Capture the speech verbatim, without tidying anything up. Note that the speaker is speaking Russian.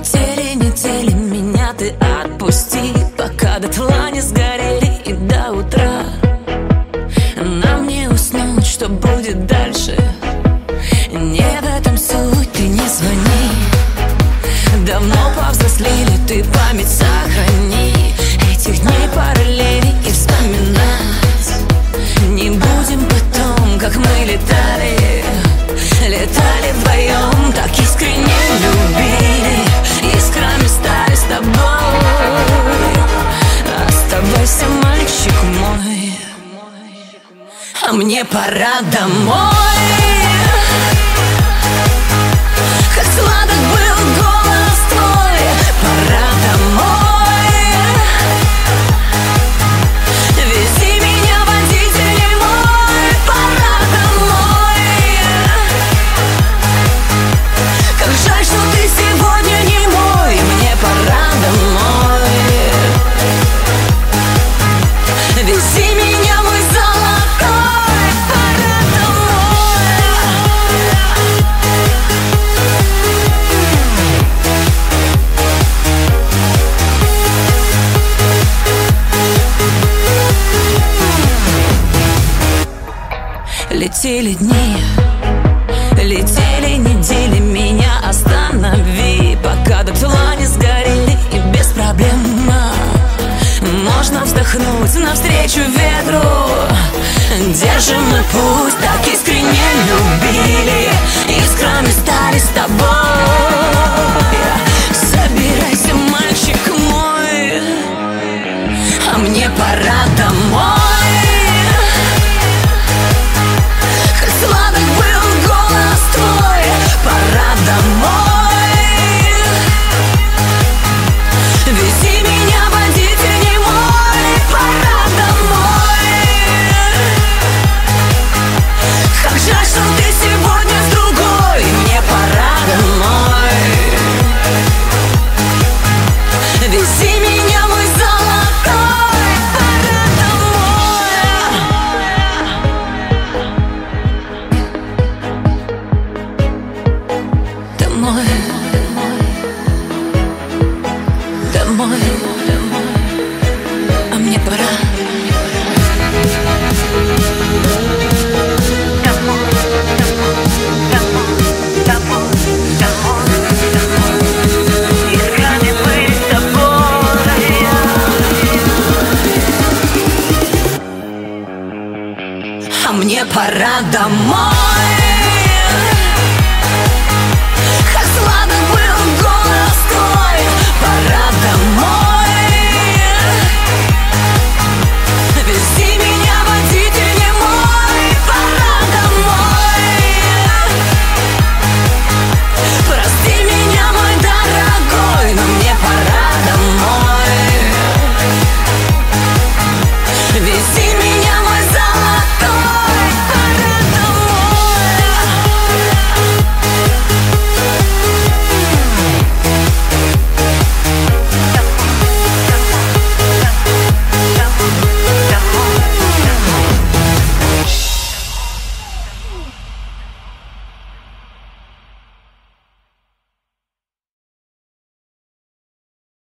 Летели недели, меня ты отпусти, пока дотла не сгорели и до утра. Нам не уснуть, что будет дальше, не в этом суть, ты не звони. Давно повзрослели, ты память сохрани этих дней параллели и вспоминать не будем потом, как мы летали, летали вдвоем, так искренне любили, искрами стали с тобой. Оставайся, мальчик мой, а мне пора домой. Как сладок был голос твой, пора домой. Вези меня, водитель мой, пора домой. Как жаль, что ты сегодня не мой, мне пора домой. Вези меня, мой золотой, пора домой. Летели дни, летели недели, меня останови, пока дотла не сгорели и без проблем. Можно вздохнуть навстречу ветру, держим мы путь, так искренне любили, искрами стали с тобой. Собирайся, мальчик мой, а мне пора домой. Сладок был голос твой, пора домой. Вези меня, водитель мой, пора домой. Как жаль, что ты сегодня с другой, мне пора домой. Вези меня, мой золотой, пора домой. Домой.